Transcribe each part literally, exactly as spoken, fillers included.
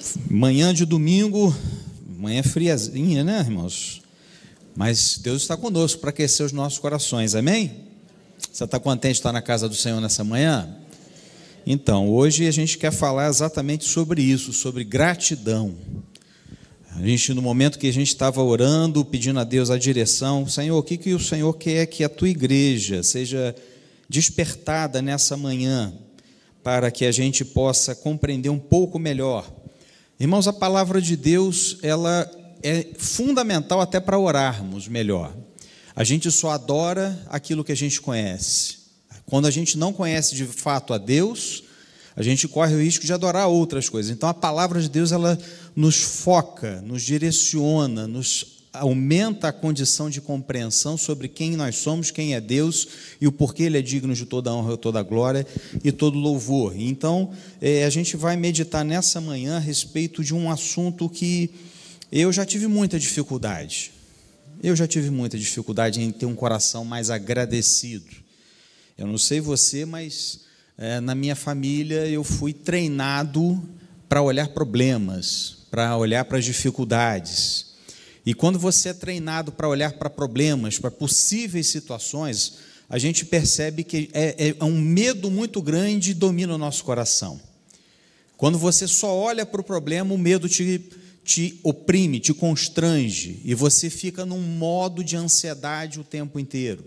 Manhã de domingo, manhã friazinha, né, irmãos? Mas Deus está conosco para aquecer os nossos corações, amém? Você está contente de estar na casa do Senhor nessa manhã? Então, hoje a gente quer falar exatamente sobre isso, sobre gratidão. A gente, no momento que a gente estava orando, pedindo a Deus a direção, Senhor, o que, que o Senhor quer que a tua igreja seja despertada nessa manhã, para que a gente possa compreender um pouco melhor. Irmãos, a palavra de Deus, ela é fundamental até para orarmos melhor. A gente só adora aquilo que a gente conhece. Quando a gente não conhece de fato a Deus, a gente corre o risco de adorar outras coisas. Então, a palavra de Deus, ela nos foca, nos direciona, nos aumenta a condição de compreensão sobre quem nós somos, quem é Deus e o porquê Ele é digno de toda a honra, toda a glória e todo louvor. Então, é, a gente vai meditar nessa manhã a respeito de um assunto que eu já tive muita dificuldade. Eu já tive muita dificuldade em ter um coração mais agradecido. Eu não sei você, mas é, na minha família eu fui treinado para olhar problemas, para olhar para as dificuldades. E quando você é treinado para olhar para problemas, para possíveis situações, a gente percebe que é, é um medo muito grande que domina o nosso coração. Quando você só olha para o problema, o medo te, te oprime, te constrange, e você fica num modo de ansiedade o tempo inteiro.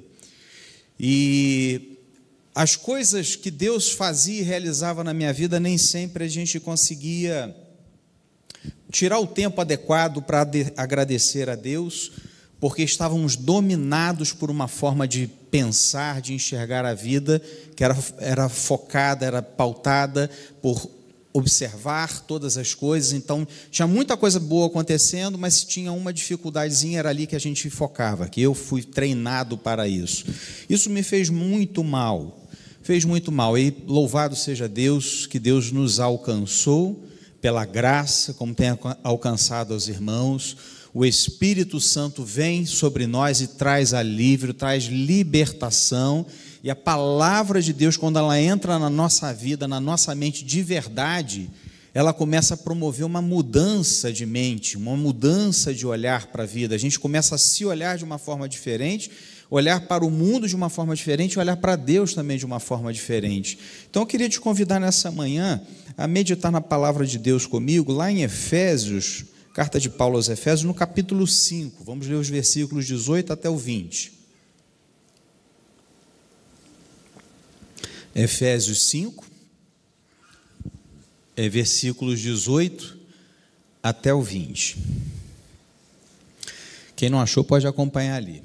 E as coisas que Deus fazia e realizava na minha vida, nem sempre a gente conseguia tirar o tempo adequado para agradecer a Deus, porque estávamos dominados por uma forma de pensar, de enxergar a vida, que era, era focada, era pautada por observar todas as coisas. Então, tinha muita coisa boa acontecendo, mas tinha uma dificuldadezinha, era ali que a gente focava, que eu fui treinado para isso. Isso me fez muito mal, fez muito mal, e louvado seja Deus, que Deus nos alcançou, pela graça, como tem alcançado aos irmãos, o Espírito Santo vem sobre nós e traz alívio, traz libertação, e a palavra de Deus, quando ela entra na nossa vida, na nossa mente de verdade, ela começa a promover uma mudança de mente, uma mudança de olhar para a vida. A gente começa a se olhar de uma forma diferente, olhar para o mundo de uma forma diferente, olhar para Deus também de uma forma diferente. Então, eu queria te convidar nessa manhã a meditar na palavra de Deus comigo, lá em Efésios, carta de Paulo aos Efésios, no capítulo cinco. Vamos ler os versículos dezoito até o vinte. Efésios cinco, é, versículos dezoito até o vinte. Quem não achou pode acompanhar ali.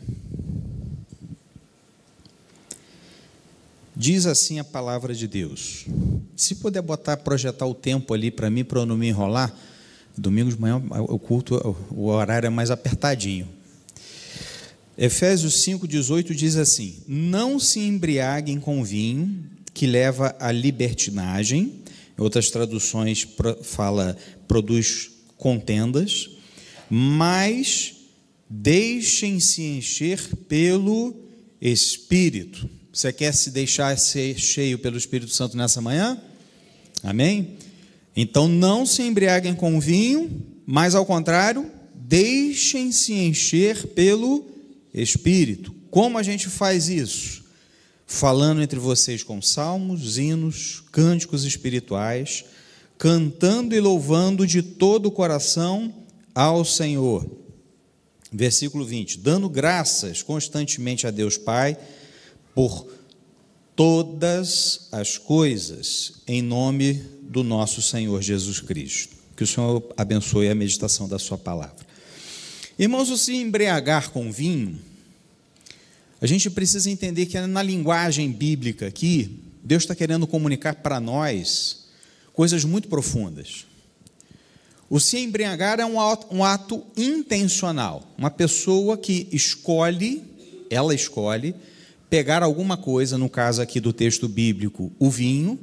Diz assim a palavra de Deus. Se puder botar, projetar o tempo ali para mim, para eu não me enrolar, domingo de manhã o culto, o horário é mais apertadinho. Efésios cinco, dezoito diz assim: não se embriaguem com vinho, que leva à libertinagem. Em outras traduções fala, produz contendas, mas deixem-se encher pelo Espírito. Você quer se deixar ser cheio pelo Espírito Santo nessa manhã? Amém? Então, não se embriaguem com vinho, mas, ao contrário, deixem-se encher pelo Espírito. Como a gente faz isso? Falando entre vocês com salmos, hinos, cânticos espirituais, cantando e louvando de todo o coração ao Senhor. Versículo vinte. Dando graças constantemente a Deus Pai, por todas as coisas, em nome do nosso Senhor Jesus Cristo. Que o Senhor abençoe a meditação da sua palavra. Irmãos, o se embriagar com vinho, a gente precisa entender que na linguagem bíblica aqui, Deus está querendo comunicar para nós coisas muito profundas. O se embriagar é um ato, um ato intencional. Uma pessoa que escolhe, ela escolhe, pegar alguma coisa, no caso aqui do texto bíblico, o vinho,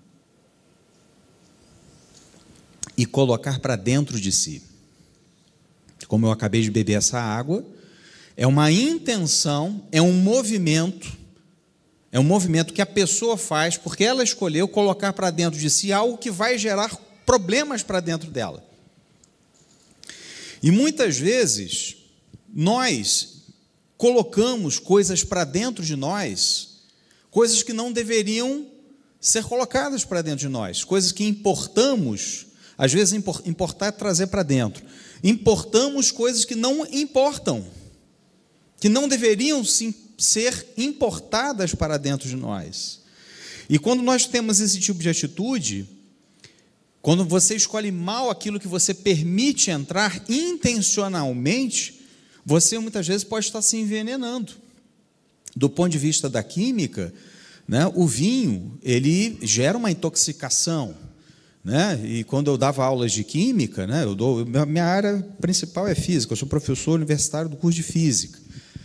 e colocar para dentro de si. Como eu acabei de beber essa água, é uma intenção, é um movimento, é um movimento que a pessoa faz porque ela escolheu colocar para dentro de si algo que vai gerar problemas para dentro dela. E muitas vezes nós colocamos coisas para dentro de nós, coisas que não deveriam ser colocadas para dentro de nós, coisas que importamos, às vezes importar é trazer para dentro, importamos coisas que não importam, que não deveriam ser importadas para dentro de nós. E quando nós temos esse tipo de atitude, quando você escolhe mal aquilo que você permite entrar intencionalmente, você muitas vezes pode estar se envenenando. Do ponto de vista da química, né, o vinho, ele gera uma intoxicação, né? E quando eu dava aulas de química, né, eu dou, minha área principal é física, eu sou professor universitário do curso de física,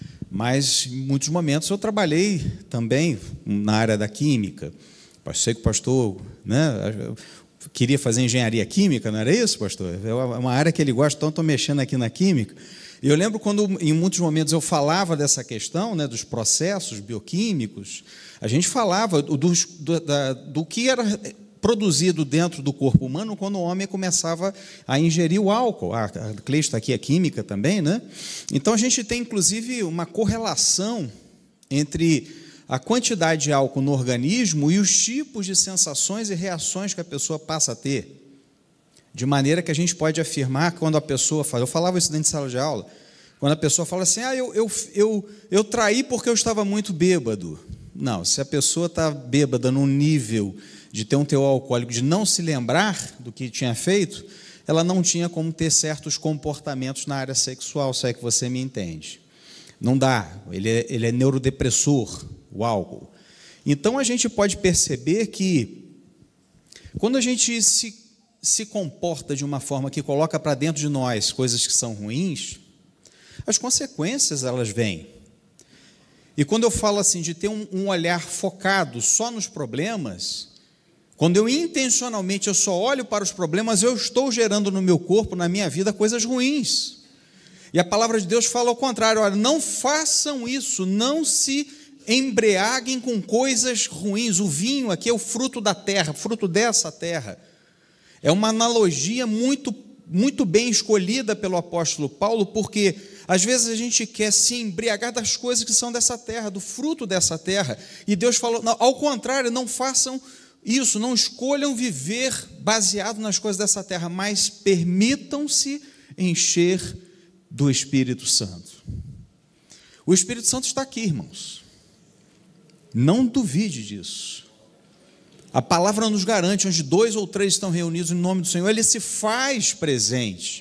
mas em muitos momentos eu trabalhei também na área da química. Eu sei que o pastor, né, queria fazer engenharia química, não era isso, pastor? É uma área que ele gosta, então estou mexendo aqui na química. E eu lembro quando, em muitos momentos, eu falava dessa questão, né, dos processos bioquímicos, a gente falava do, do, da, do que era produzido dentro do corpo humano quando o homem começava a ingerir o álcool. A Cleide está aqui, a química também, né? Então, a gente tem, inclusive, uma correlação entre a quantidade de álcool no organismo e os tipos de sensações e reações que a pessoa passa a ter. De maneira que a gente pode afirmar, quando a pessoa fala, eu falava isso dentro de sala de aula, quando a pessoa fala assim, ah, eu, eu, eu, eu traí porque eu estava muito bêbado. Não, se a pessoa está bêbada num nível de ter um teor alcoólico, de não se lembrar do que tinha feito, ela não tinha como ter certos comportamentos na área sexual, se é que você me entende. Não dá, ele é, ele é neurodepressor, o álcool. Então, a gente pode perceber que, quando a gente se, se comporta de uma forma que coloca para dentro de nós coisas que são ruins, as consequências, elas vêm. E quando eu falo assim, de ter um, um olhar focado só nos problemas, quando eu intencionalmente eu só olho para os problemas, eu estou gerando no meu corpo, na minha vida, coisas ruins. E a palavra de Deus fala ao contrário, olha, não façam isso, não se embriaguem com coisas ruins. O vinho aqui é o fruto da terra, fruto dessa terra. É uma analogia muito, muito bem escolhida pelo apóstolo Paulo, porque às vezes a gente quer se embriagar das coisas que são dessa terra, do fruto dessa terra. E Deus falou, não, ao contrário, não façam isso, não escolham viver baseado nas coisas dessa terra, mas permitam-se encher do Espírito Santo. O Espírito Santo está aqui, irmãos. Não duvide disso. A palavra nos garante, onde dois ou três estão reunidos em nome do Senhor, Ele se faz presente.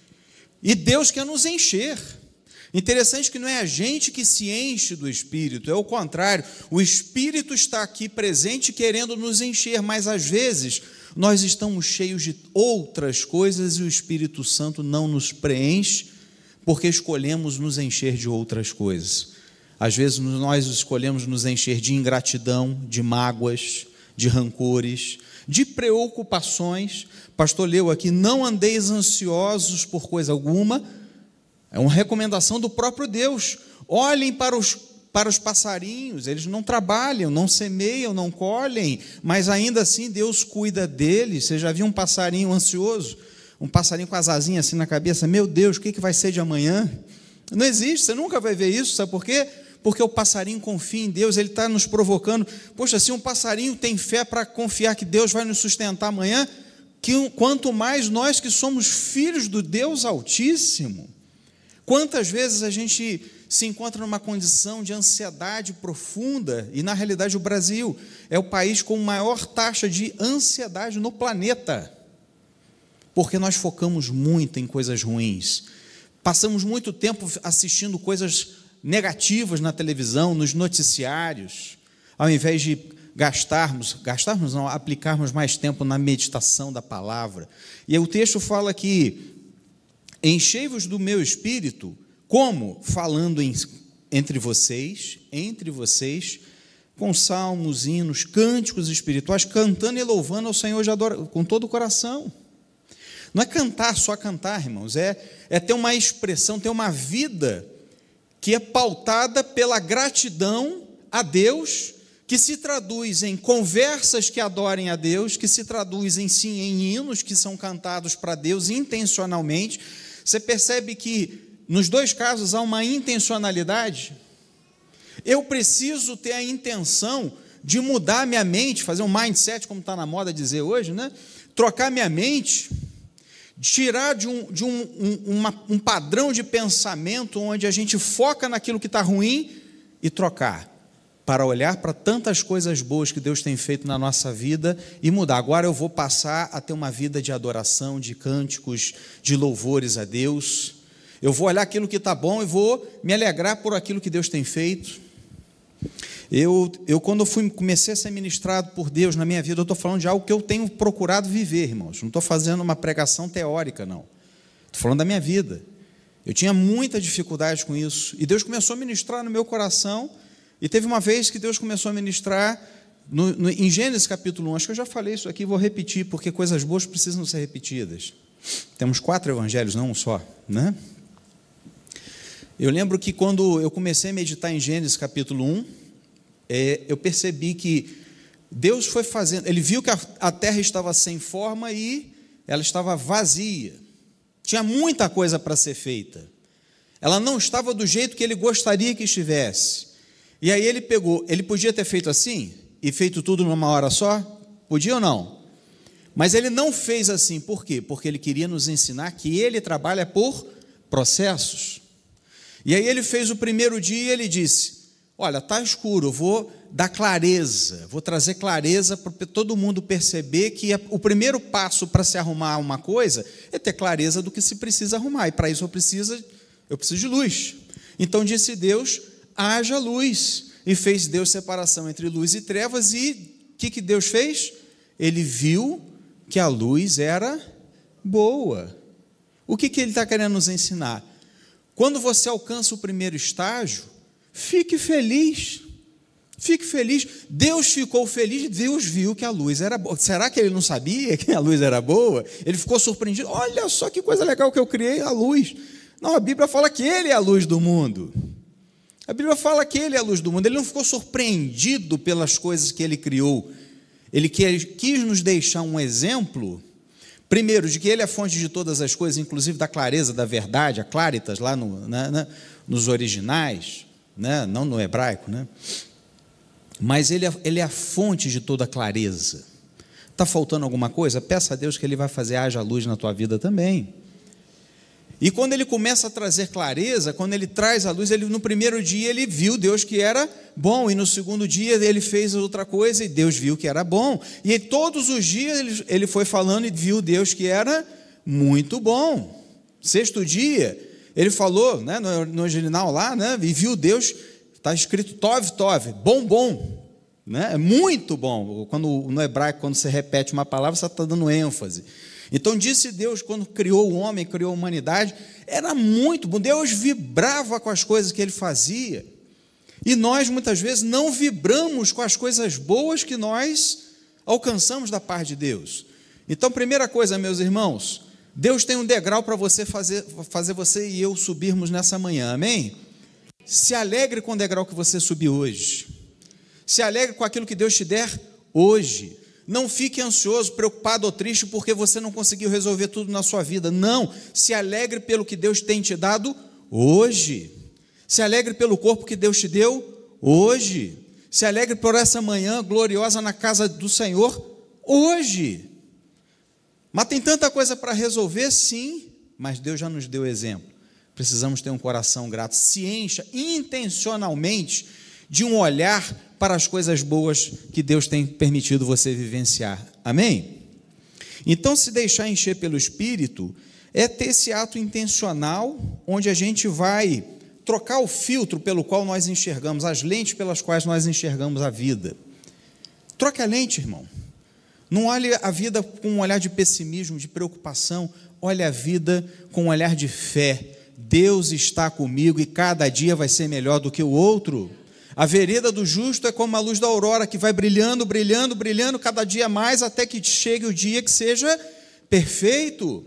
E Deus quer nos encher. Interessante que não é a gente que se enche do Espírito, é o contrário. O Espírito está aqui presente querendo nos encher, mas às vezes nós estamos cheios de outras coisas e o Espírito Santo não nos preenche porque escolhemos nos encher de outras coisas. Às vezes nós escolhemos nos encher de ingratidão, de mágoas, de rancores, de preocupações. O pastor leu aqui, não andeis ansiosos por coisa alguma. É uma recomendação do próprio Deus. Olhem para os, para os passarinhos, eles não trabalham, não semeiam, não colhem, mas ainda assim Deus cuida deles. Você já viu um passarinho ansioso? Um passarinho com as asinhas assim na cabeça? Meu Deus, o que vai ser de amanhã? Não existe, você nunca vai ver isso, sabe por quê? Porque o passarinho confia em Deus, ele está nos provocando. Poxa, se um passarinho tem fé para confiar que Deus vai nos sustentar amanhã, que, quanto mais nós que somos filhos do Deus Altíssimo. Quantas vezes a gente se encontra numa condição de ansiedade profunda, e na realidade o Brasil é o país com maior taxa de ansiedade no planeta, porque nós focamos muito em coisas ruins, passamos muito tempo assistindo coisas negativas na televisão, nos noticiários, ao invés de gastarmos, gastarmos não, aplicarmos mais tempo na meditação da palavra. E aí o texto fala que enchei-vos do meu espírito, como? Falando em, entre vocês, entre vocês, com salmos, hinos, cânticos espirituais, cantando e louvando ao Senhor de adora, com todo o coração. Não é cantar, só cantar, irmãos, é, é ter uma expressão, ter uma vida que é pautada pela gratidão a Deus que se traduz em conversas que adorem a Deus, que se traduzem sim em hinos que são cantados para Deus intencionalmente. Você percebe que nos dois casos há uma intencionalidade. Eu preciso ter a intenção de mudar minha mente, fazer um mindset, como está na moda dizer hoje, né? Trocar minha mente, tirar de, um, de um, um, uma, um padrão de pensamento onde a gente foca naquilo que está ruim e trocar, para olhar para tantas coisas boas que Deus tem feito na nossa vida e mudar. Agora eu vou passar a ter uma vida de adoração, de cânticos, de louvores a Deus. Eu vou olhar aquilo que está bom e vou me alegrar por aquilo que Deus tem feito. Eu, eu quando eu fui, comecei a ser ministrado por Deus na minha vida, eu estou falando de algo que eu tenho procurado viver, irmãos. Não estou fazendo uma pregação teórica, não. Estou falando da minha vida. Eu tinha muita dificuldade com isso. E Deus começou a ministrar no meu coração. E teve uma vez que Deus começou a ministrar no, no, em Gênesis capítulo um. Acho que eu já falei isso aqui, vou repetir, porque coisas boas precisam ser repetidas. Temos quatro evangelhos, não um só, né? Eu lembro que quando eu comecei a meditar em Gênesis capítulo um, é, eu percebi que Deus foi fazendo, Ele viu que a, a terra estava sem forma e ela estava vazia. Tinha muita coisa para ser feita. Ela não estava do jeito que Ele gostaria que estivesse. E aí Ele pegou, Ele podia ter feito assim e feito tudo numa hora só? Podia ou não? Mas Ele não fez assim, por quê? Porque Ele queria nos ensinar que Ele trabalha por processos. E aí Ele fez o primeiro dia e Ele disse, olha, está escuro, eu vou dar clareza, vou trazer clareza para todo mundo perceber que o primeiro passo para se arrumar uma coisa é ter clareza do que se precisa arrumar, e para isso eu preciso, eu preciso de luz. Então disse Deus, haja luz, e fez Deus separação entre luz e trevas, e o que, que Deus fez? Ele viu que a luz era boa. O que, que Ele está querendo nos ensinar? Quando você alcança o primeiro estágio, fique feliz, fique feliz. Deus ficou feliz, Deus viu que a luz era boa. Será que Ele não sabia que a luz era boa? Ele ficou surpreendido, olha só que coisa legal que eu criei, a luz. Não, a Bíblia fala que Ele é a luz do mundo. A Bíblia fala que Ele é a luz do mundo. Ele não ficou surpreendido pelas coisas que Ele criou. Ele quis nos deixar um exemplo, primeiro, de que Ele é a fonte de todas as coisas, inclusive da clareza, da verdade, a claritas, lá no, né, né, nos originais, né, não no hebraico, né? Mas ele é, ele é a fonte de toda a clareza. Está faltando alguma coisa? Peça a Deus que Ele vai fazer haja luz na tua vida também. E quando Ele começa a trazer clareza, quando Ele traz a luz, ele, no primeiro dia Ele viu Deus que era bom, e no segundo dia Ele fez outra coisa e Deus viu que era bom, e todos os dias Ele, ele foi falando e viu Deus que era muito bom. Sexto dia, Ele falou, né, no, no original lá, né, e viu Deus, está escrito Tov, Tov, bom, bom, né, é muito bom. Quando, no hebraico, quando você repete uma palavra, você está dando ênfase. Então disse Deus, quando criou o homem, criou a humanidade, era muito bom. Deus vibrava com as coisas que Ele fazia. E nós, muitas vezes, não vibramos com as coisas boas que nós alcançamos da parte de Deus. Então, primeira coisa, meus irmãos, Deus tem um degrau para você fazer, fazer você e eu subirmos nessa manhã, amém? Se alegre com o degrau que você subiu hoje. Se alegre com aquilo que Deus te der hoje. Não fique ansioso, preocupado ou triste porque você não conseguiu resolver tudo na sua vida. Não, se alegre pelo que Deus tem te dado hoje. Se alegre pelo corpo que Deus te deu hoje. Se alegre por essa manhã gloriosa na casa do Senhor hoje. Mas tem tanta coisa para resolver, sim, mas Deus já nos deu exemplo. Precisamos ter um coração grato. Se encha intencionalmente de um olhar para as coisas boas que Deus tem permitido você vivenciar. Amém? Então, se deixar encher pelo Espírito, é ter esse ato intencional, onde a gente vai trocar o filtro pelo qual nós enxergamos, as lentes pelas quais nós enxergamos a vida. Troque a lente, irmão. Não olhe a vida com um olhar de pessimismo, de preocupação. Olhe a vida com um olhar de fé. Deus está comigo e cada dia vai ser melhor do que o outro. A vereda do justo é como a luz da aurora, que vai brilhando, brilhando, brilhando, cada dia mais, até que chegue o dia que seja perfeito.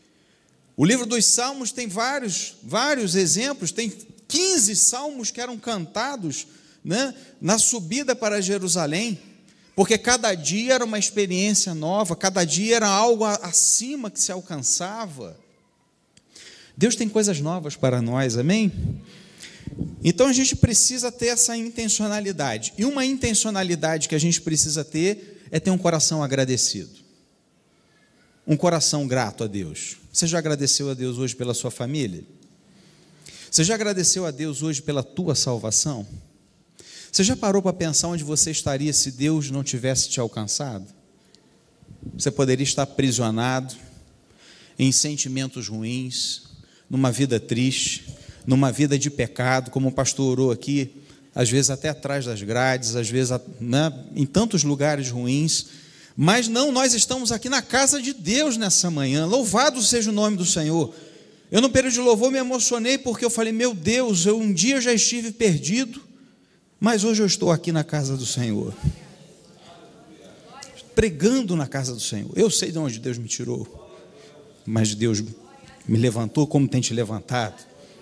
O livro dos Salmos tem vários, vários exemplos, tem quinze salmos que eram cantados né, na subida para Jerusalém, porque cada dia era uma experiência nova, cada dia era algo acima que se alcançava. Deus tem coisas novas para nós, amém? Então a gente precisa ter essa intencionalidade, e uma intencionalidade que a gente precisa ter é ter um coração agradecido, um coração grato a Deus. Você já agradeceu a Deus hoje pela sua família? Você já agradeceu a Deus hoje pela tua salvação? Você já parou para pensar onde você estaria se Deus não tivesse te alcançado? Você poderia estar aprisionado em sentimentos ruins, numa vida triste, numa vida de pecado, como o pastor orou aqui, às vezes até atrás das grades, às vezes, né, em tantos lugares ruins. Mas não, nós estamos aqui na casa de Deus nessa manhã. Louvado seja o nome do Senhor. Eu no período de louvor me emocionei porque eu falei, meu Deus, eu um dia já estive perdido, mas hoje eu estou aqui na casa do Senhor, pregando na casa do Senhor. Eu sei de onde Deus me tirou, mas Deus me levantou como tem te levantado.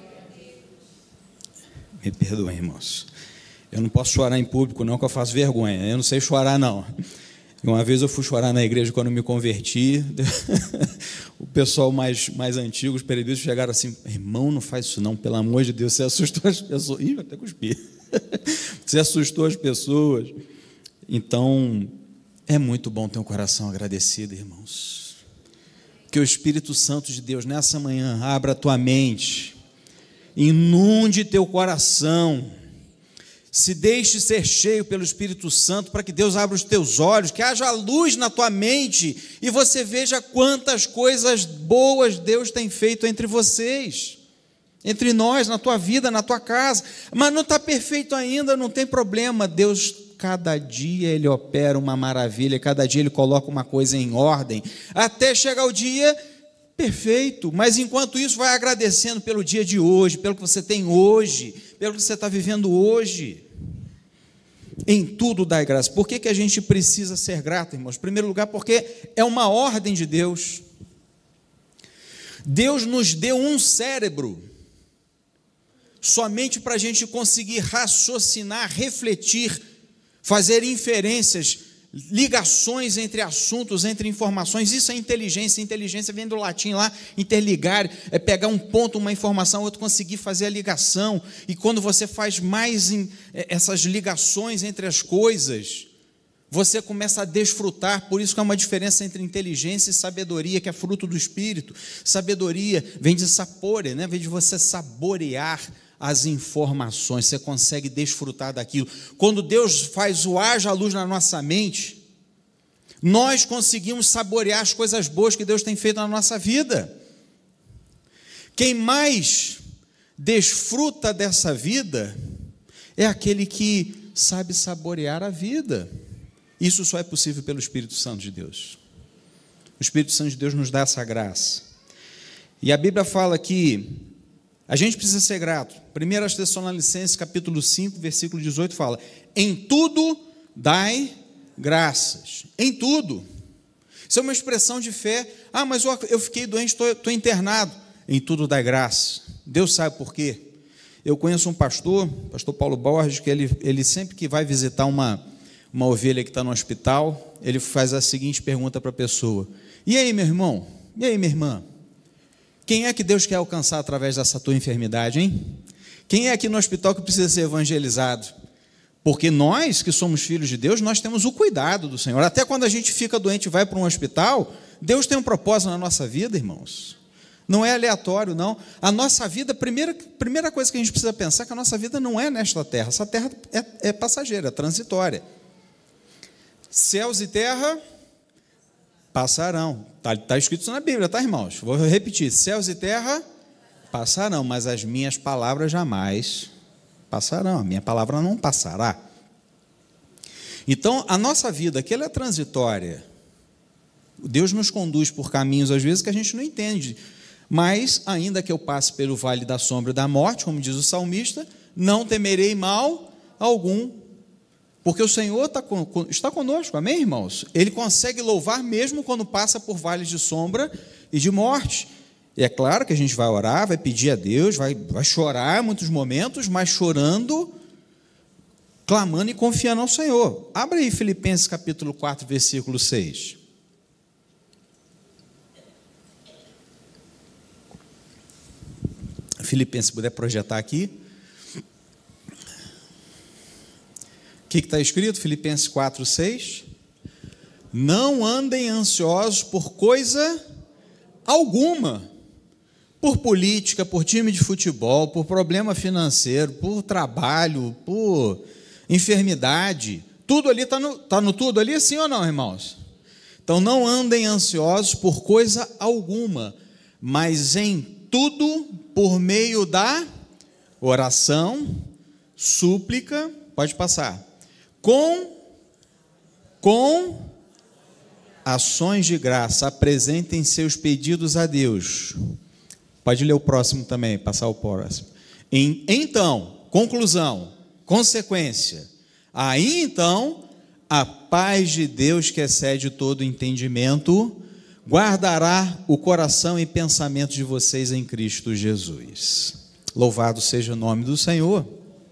Me perdoem, irmãos. Eu não posso chorar em público não, que eu faço vergonha. Eu não sei chorar não. Uma vez eu fui chorar na igreja quando me converti, o pessoal mais, mais antigo, os presbíteros, chegaram assim, irmão, não faz isso não, pelo amor de Deus, você assustou as pessoas. Ih, até cuspi. Você assustou as pessoas. Então, é muito bom ter um coração agradecido, irmãos. Que o Espírito Santo de Deus, nessa manhã, abra a tua mente, inunde teu coração, se deixe ser cheio pelo Espírito Santo, para que Deus abra os teus olhos, que haja luz na tua mente, e você veja quantas coisas boas Deus tem feito entre vocês, entre nós, na tua vida, na tua casa. Mas não está perfeito ainda, não tem problema. Deus, cada dia Ele opera uma maravilha, cada dia Ele coloca uma coisa em ordem, até chegar o dia perfeito. Mas enquanto isso, vai agradecendo pelo dia de hoje, pelo que você tem hoje, pelo que você está vivendo hoje. Em tudo dai graça. Por que que a gente precisa ser grato, irmãos? Em primeiro lugar, porque é uma ordem de Deus. Deus nos deu um cérebro somente para a gente conseguir raciocinar, refletir, fazer inferências, ligações entre assuntos, entre informações. Isso é inteligência. Inteligência vem do latim lá, interligar, é pegar um ponto, uma informação, outro, conseguir fazer a ligação. E quando você faz mais em, essas ligações entre as coisas, você começa a desfrutar. Por isso que há uma diferença entre inteligência e sabedoria, que é fruto do Espírito. Sabedoria vem de sapore, né? Vem de você saborear as informações, você consegue desfrutar daquilo. Quando Deus faz o haja luz na nossa mente, nós conseguimos saborear as coisas boas que Deus tem feito na nossa vida. Quem mais desfruta dessa vida é aquele que sabe saborear a vida. Isso só é possível pelo Espírito Santo de Deus. O Espírito Santo de Deus nos dá essa graça. E a Bíblia fala que a gente precisa ser grato. primeira Tessalonicenses, capítulo cinco, versículo dezoito, fala: em tudo dai graças. Em tudo. Isso é uma expressão de fé. Ah, mas eu fiquei doente, estou, estou internado. Em tudo dai graça. Deus sabe por quê. Eu conheço um pastor, pastor Paulo Borges, que ele, ele sempre que vai visitar uma, uma ovelha que está no hospital, ele faz a seguinte pergunta para a pessoa: e aí, meu irmão? E aí, minha irmã? Quem é que Deus quer alcançar através dessa tua enfermidade, hein? Quem é aqui no hospital que precisa ser evangelizado? Porque nós, que somos filhos de Deus, nós temos o cuidado do Senhor. Até quando a gente fica doente e vai para um hospital, Deus tem um propósito na nossa vida, irmãos. Não é aleatório, não. A nossa vida, a primeira, primeira coisa que a gente precisa pensar é que a nossa vida não é nesta terra. Essa terra é, é passageira, é transitória. Céus e terra passarão. Está tá escrito isso na Bíblia, tá, irmãos? Vou repetir: céus e terra passarão, mas as minhas palavras jamais passarão. A minha palavra não passará. Então, a nossa vida aqui, ela é transitória. Deus nos conduz por caminhos, às vezes, que a gente não entende. Mas, ainda que eu passe pelo vale da sombra e da morte, como diz o salmista, não temerei mal algum, porque o Senhor está, está conosco, amém, irmãos? Ele consegue louvar mesmo quando passa por vales de sombra e de morte. E é claro que a gente vai orar, vai pedir a Deus, vai, vai chorar em muitos momentos, mas chorando clamando e confiando ao Senhor. Abra aí Filipenses capítulo quatro, versículo seis. Filipenses, se puder projetar aqui. O que está escrito? Filipenses quatro, seis. Não andem ansiosos por coisa alguma, por política, por time de futebol, por problema financeiro, por trabalho, por enfermidade. Tudo ali está no, tá no tudo ali, sim ou não, irmãos? Então, não andem ansiosos por coisa alguma, mas em tudo, por meio da oração, súplica, pode passar, com, com ações de graça, apresentem seus pedidos a Deus. Pode ler o próximo também, passar o próximo. Então, conclusão, consequência, aí então, a paz de Deus que excede todo entendimento, guardará o coração e pensamento de vocês em Cristo Jesus. Louvado seja o nome do Senhor.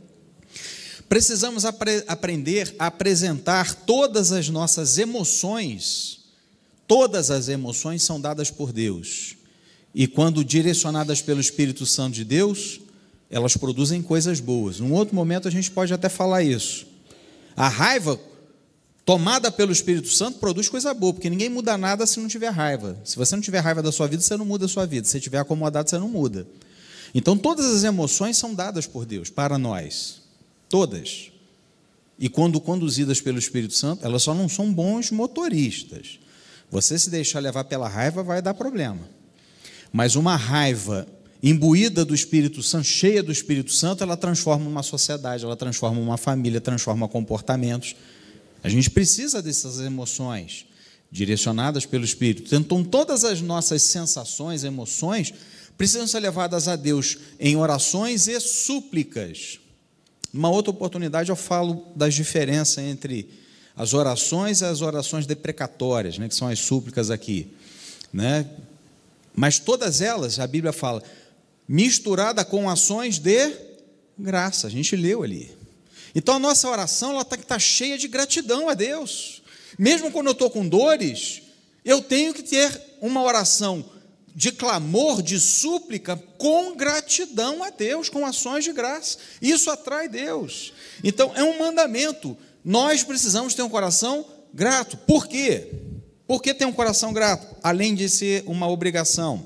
Precisamos apre- aprender a apresentar todas as nossas emoções. Todas as emoções são dadas por Deus. E quando direcionadas pelo Espírito Santo de Deus, elas produzem coisas boas. Num outro momento a gente pode até falar isso. A raiva tomada pelo Espírito Santo produz coisa boa, porque ninguém muda nada se não tiver raiva. Se você não tiver raiva da sua vida, você não muda a sua vida. Se você estiver acomodado, você não muda. Então, todas as emoções são dadas por Deus, para nós. Todas. E quando conduzidas pelo Espírito Santo, elas só não são bons motoristas. Você se deixar levar pela raiva, vai dar problema. Mas uma raiva imbuída do Espírito Santo, cheia do Espírito Santo, ela transforma uma sociedade, ela transforma uma família, transforma comportamentos. A gente precisa dessas emoções direcionadas pelo Espírito. Então, todas as nossas sensações, emoções, precisam ser levadas a Deus em orações e súplicas. Numa outra oportunidade eu falo das diferenças entre as orações e as orações deprecatórias, né, que são as súplicas aqui, né? Mas todas elas, a Bíblia fala, misturada com ações de graça. A gente leu ali. Então a nossa oração ela está tá cheia de gratidão a Deus. Mesmo quando eu estou com dores, eu tenho que ter uma oração de clamor, de súplica, com gratidão a Deus, com ações de graça. Isso atrai Deus. Então é um mandamento. Nós precisamos ter um coração grato. Por quê? Por que ter um coração grato? Além de ser uma obrigação.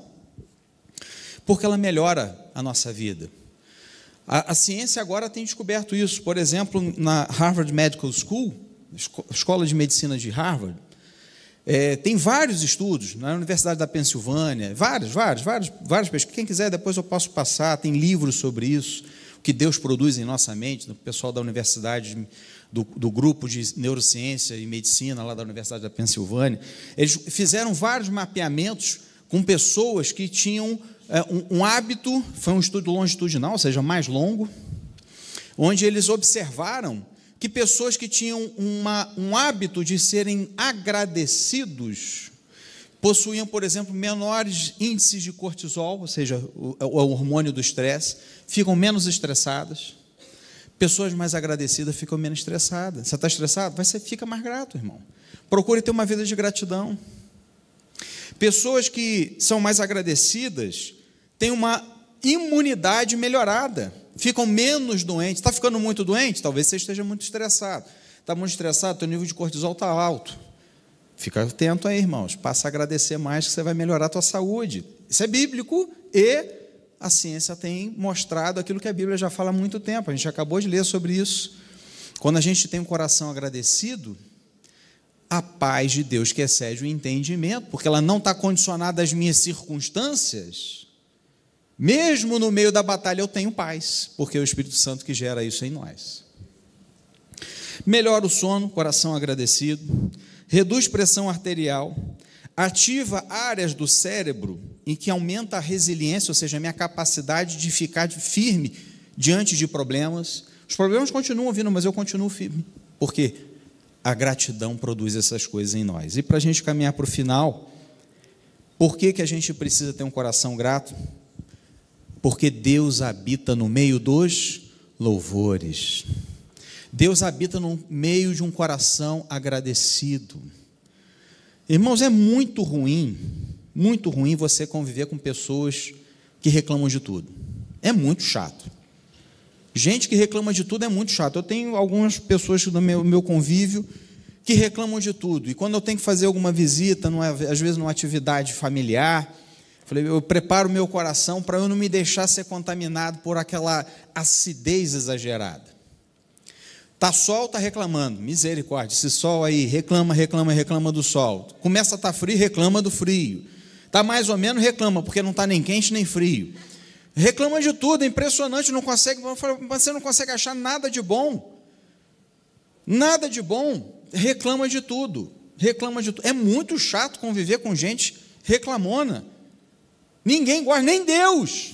Porque ela melhora a nossa vida. A, a ciência agora tem descoberto isso. Por exemplo, na Harvard Medical School, Escola de Medicina de Harvard, é, tem vários estudos, na Universidade da Pensilvânia, vários, vários, vários, vários pesquisas. Quem quiser, depois eu posso passar, tem livros sobre isso, o que Deus produz em nossa mente, o pessoal da Universidade, do, do grupo de Neurociência e Medicina, lá da Universidade da Pensilvânia. Eles fizeram vários mapeamentos com pessoas que tinham é, um, um hábito, foi um estudo longitudinal, ou seja, mais longo, onde eles observaram que pessoas que tinham uma, um hábito de serem agradecidos possuíam, por exemplo, menores índices de cortisol, ou seja, o, o hormônio do estresse, ficam menos estressadas. Pessoas mais agradecidas ficam menos estressadas. Você está estressado? Você fica mais grato, irmão. Procure ter uma vida de gratidão. Pessoas que são mais agradecidas têm uma imunidade melhorada, ficam menos doentes. Está ficando muito doente? Talvez você esteja muito estressado. Está muito estressado, teu nível de cortisol está alto. Fica atento aí, irmãos. Passa a agradecer mais que você vai melhorar a tua saúde. Isso é bíblico e a ciência tem mostrado aquilo que a Bíblia já fala há muito tempo. A gente acabou de ler sobre isso. Quando a gente tem um coração agradecido, a paz de Deus que excede o entendimento, porque ela não está condicionada às minhas circunstâncias, mesmo no meio da batalha eu tenho paz, porque é o Espírito Santo que gera isso em nós. Melhora o sono, coração agradecido, reduz pressão arterial, ativa áreas do cérebro em que aumenta a resiliência, ou seja, a minha capacidade de ficar firme diante de problemas. Os problemas continuam vindo, mas eu continuo firme. Por quê? A gratidão produz essas coisas em nós. E para a gente caminhar para o final, por que que a gente precisa ter um coração grato? Porque Deus habita no meio dos louvores. Deus habita no meio de um coração agradecido. Irmãos, é muito ruim, muito ruim você conviver com pessoas que reclamam de tudo. É muito chato. Gente que reclama de tudo é muito chato. Eu tenho algumas pessoas no meu, meu convívio que reclamam de tudo. E quando eu tenho que fazer alguma visita, numa, às vezes numa atividade familiar, eu preparo o meu coração para eu não me deixar ser contaminado por aquela acidez exagerada. Está sol, está reclamando, misericórdia, esse sol aí, reclama, reclama, reclama do sol. Começa a estar frio, reclama do frio. Está mais ou menos, reclama, porque não está nem quente nem frio. Reclama de tudo, é impressionante, não consegue, você não consegue achar nada de bom. Nada de bom, reclama de tudo, reclama de tudo. É muito chato conviver com gente reclamona. Ninguém gosta, nem Deus.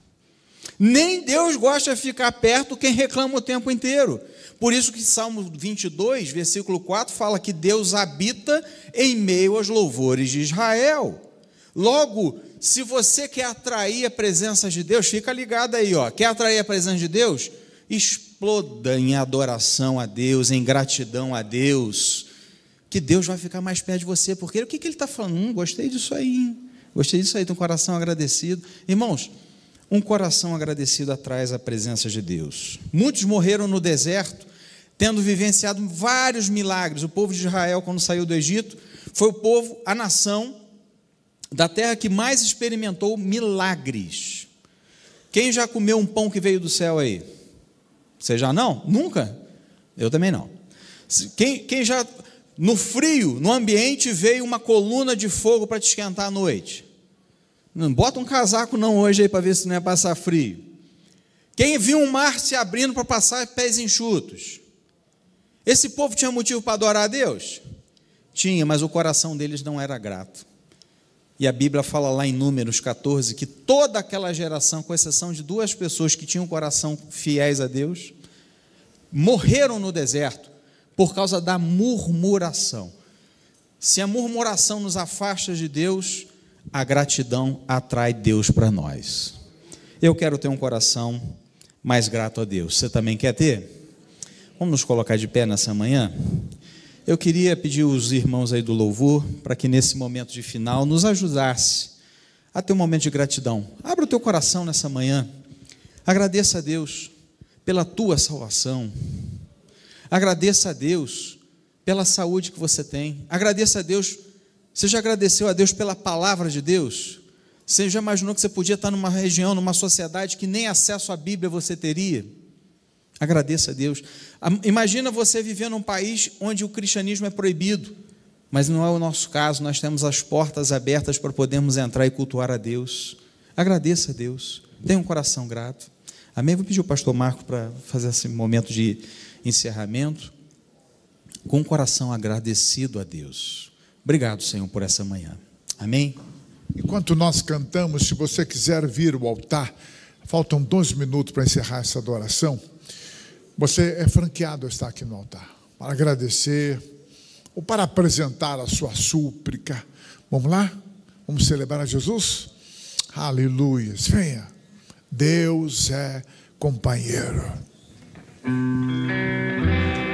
Nem Deus gosta de ficar perto quem reclama o tempo inteiro. Por isso que Salmo vinte e dois, versículo quatro, fala que Deus habita em meio aos louvores de Israel. Logo, se você quer atrair a presença de Deus, fica ligado aí, ó. Quer atrair a presença de Deus? Exploda em adoração a Deus, em gratidão a Deus, que Deus vai ficar mais perto de você. Porque o que, que ele está falando? Hum, gostei disso aí, hein? Gostei disso aí, tem um coração agradecido. Irmãos, um coração agradecido atrai a presença de Deus. Muitos morreram no deserto, tendo vivenciado vários milagres. O povo de Israel, quando saiu do Egito, foi o povo, a nação da terra que mais experimentou milagres. Quem já comeu um pão que veio do céu aí? Você já não? Nunca? Eu também não. Quem, quem já, no frio, no ambiente, veio uma coluna de fogo para te esquentar à noite? Não bota um casaco não hoje aí para ver se não é passar frio. Quem viu um mar se abrindo para passar pés enxutos? Esse povo tinha motivo para adorar a Deus? Tinha, mas o coração deles não era grato. E a Bíblia fala lá em Números catorze que toda aquela geração, com exceção de duas pessoas que tinham um coração fiéis a Deus, morreram no deserto por causa da murmuração. Se a murmuração nos afasta de Deus, a gratidão atrai Deus para nós. Eu quero ter um coração mais grato a Deus. Você também quer ter? Vamos nos colocar de pé nessa manhã? Eu queria pedir os irmãos aí do louvor para que nesse momento de final nos ajudasse a ter um momento de gratidão. Abra o teu coração nessa manhã. Agradeça a Deus pela tua salvação. Agradeça a Deus pela saúde que você tem. Agradeça a Deus. Você já agradeceu a Deus pela palavra de Deus? Você já imaginou que você podia estar numa região, numa sociedade que nem acesso à Bíblia você teria? Agradeça a Deus. Imagina você viver num país onde o cristianismo é proibido, mas não é o nosso caso. Nós temos as portas abertas para podermos entrar e cultuar a Deus. Agradeça a Deus. Tenha um coração grato. Amém? Vou pedir ao pastor Marco para fazer esse momento de encerramento com um coração agradecido a Deus. Obrigado, Senhor, por essa manhã. Amém? Enquanto nós cantamos, se você quiser vir ao altar, faltam dois minutos para encerrar essa adoração. Você é franqueado a estar aqui no altar, para agradecer, ou para apresentar a sua súplica. Vamos lá? Vamos celebrar a Jesus? Aleluia. Venha. Deus é companheiro.